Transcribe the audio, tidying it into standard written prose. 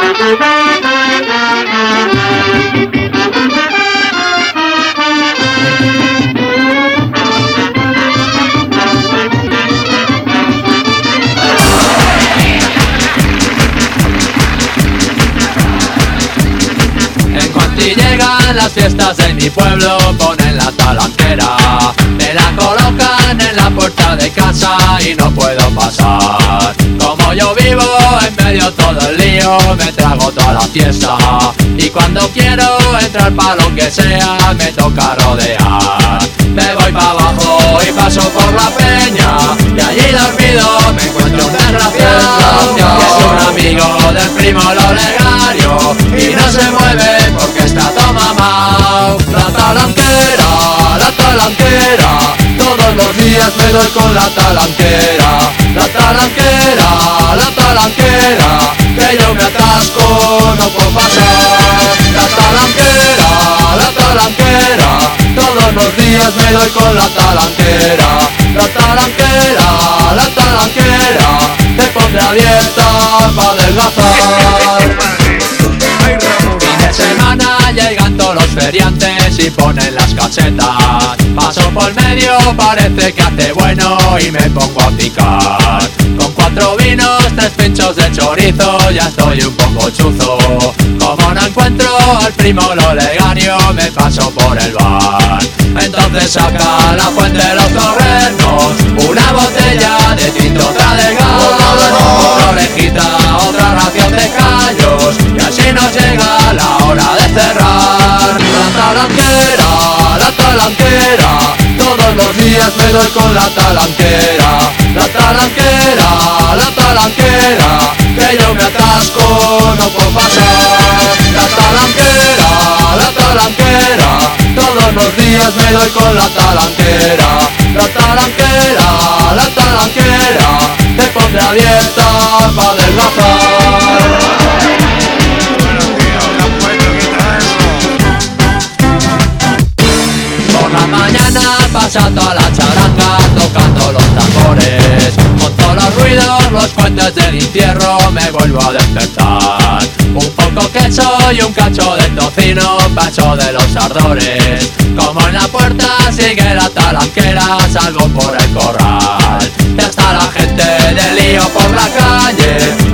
Si llegan las fiestas de mi pueblo, ponen la talanquera, me la colocan en la puerta de casa y no puedo pasar. Como yo vivo en medio todo el lío, me trago toda la fiesta, y cuando quiero entrar pa' lo que sea, me toca rodear. Me voy pa' abajo y paso por la peña, y allí dormido me encuentro un desgraciado, que es un amigo del primo Olegario, y no se mueve porque está todo mamao. La talanquera, todos los días me doy con la talanquera. La talanquera, que yo me atasco, no puedo pasar. La talanquera, todos los días me doy con la talanquera. La talanquera, te pondré a dieta pa' adelgazar. Fin de semana llegan todos los feriantes y ponen las casetas. Paso por medio, parece que hace bueno y me pongo a picar. Con 4 vinos, 3 pinchos de chorizo, ya estoy un poco chuzo. Como no encuentro al primo Olegario, me paso por el bar. Entonces saca la fuente de los torrenos, una botella de tinto, otra de gas, otra orejita, otra ración de callos, y así nos llega la hora de cerrar. La talanquera, todos los días me doy con la talanquera. La talanquera, que yo me atasco, no puedo pasar. La talanquera, todos los días me doy con la talanquera. La talanquera, te pondré a dieta pa' adelgazar. Por la mañana pasa toda la charanga tocando los tambores. Con todos los ruidos, los puentes del infierno me vuelvo a despertar. Un poco queso y un cacho de tocino, paso de los ardores. Como en la puerta sigue la talanquera, salgo por el corral. Ya está la gente de lío por la calle,